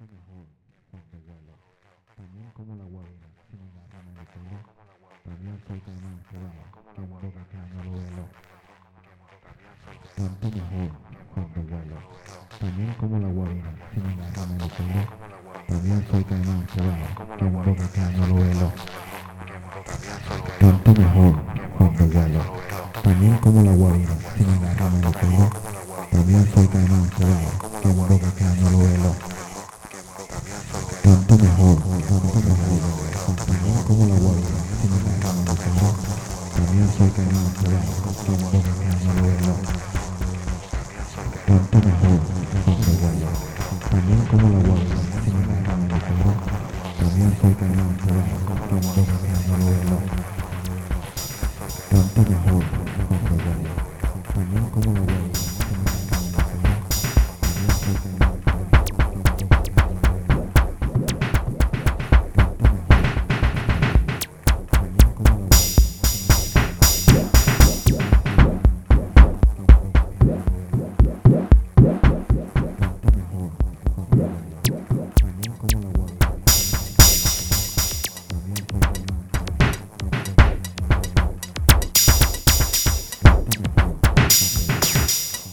mejor cuando vuelo. También como la guarina, si me agarran en el pelo. También soy caimán cerrado, que en boca que no lo velo. Tanto mejor cuando vuelo. También como la guarina, si me agarran en el pelo. También soy caimán cerrado, que en boca que no lo velo. Tanto mejor cuando vuelo. También como la guarina, si me agarran en el pelo. También soy caimán cerrado, que en boca que no lo velo. Tanto mejor cuando vuelo. También como la guarina, si me agarran en el pelo. También soy caimán cerrado, que en boca que no lo velo. Tanto mejor cuando vuelo. También como la guarina, si me agarran en el pelo. También soy caimán cerrado, que en boca que no lo velo. Tanto mejor cuando vuelo. También como la guarina, si me agarran en el pelo. También soy caimán cerrado, que en boca que no lo velo. Tanto mejor cuando vuelo. También como la guarina, si me agarran en el pelo. También soy caimán cerrado, que en boca que no lo velo. Tanto mejor cuando vuelo. También como la guarina, si me agarran en el pelo. También soy caimán cerrado, que en boca que no lo velo. Tanto mejor cuando vuelo.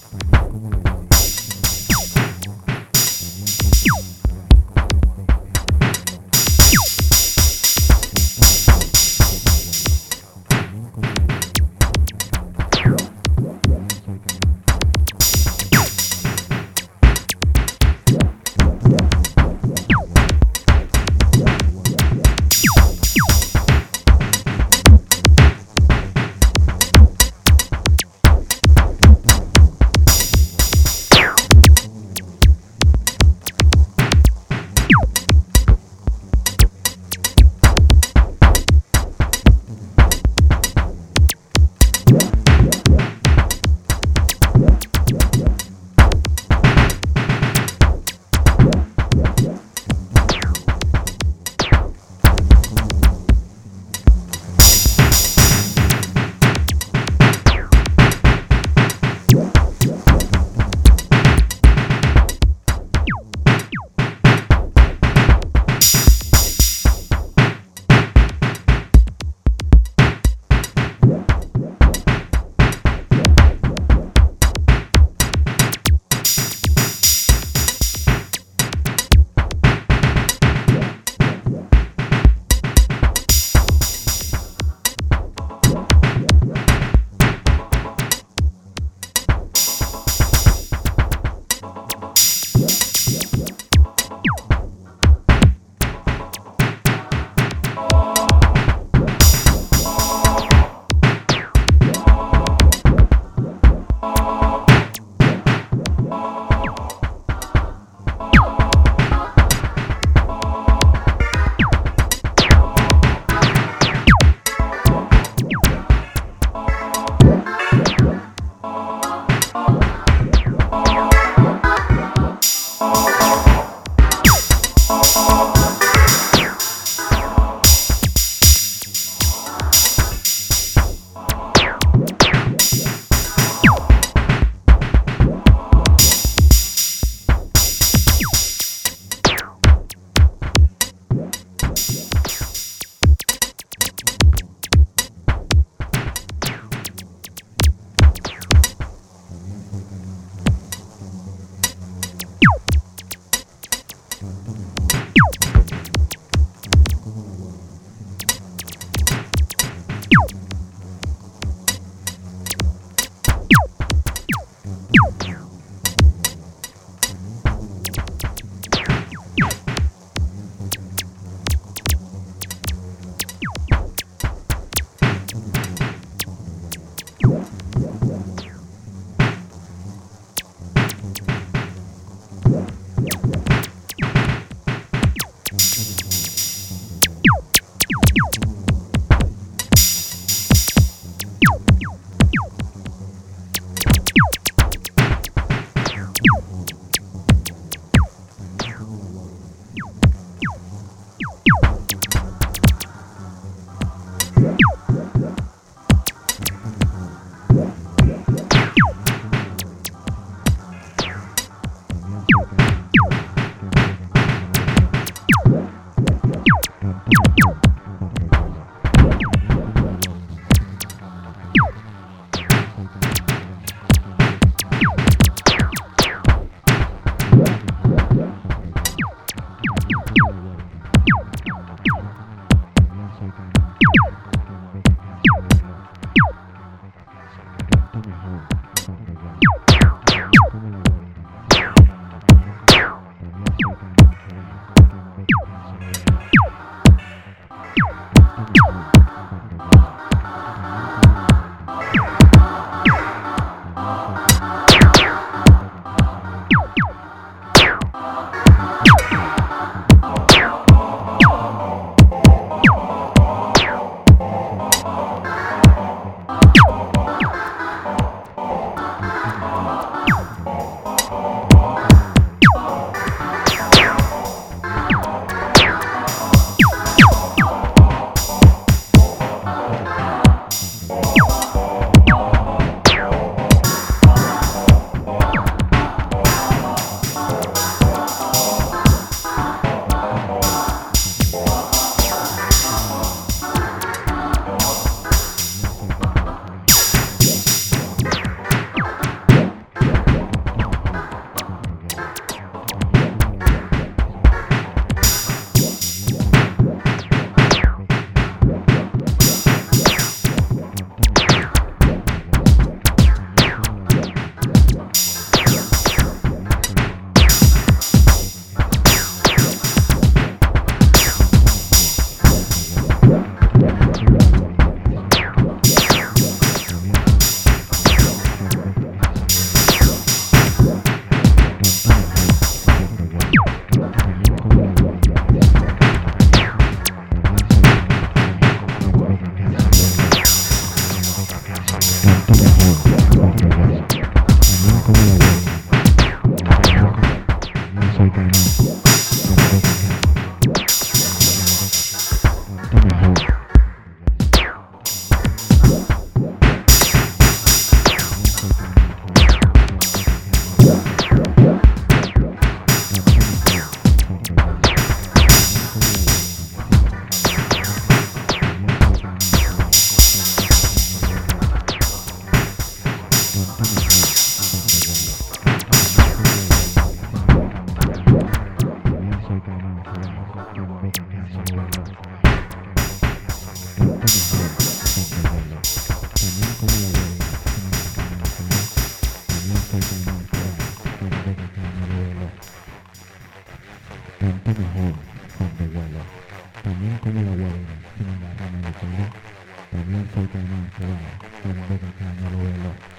tanto mejor cuando vuelo. También como la guaira, sin la rama de pelo, también soy tan enamorado, cuando de caña lo velo.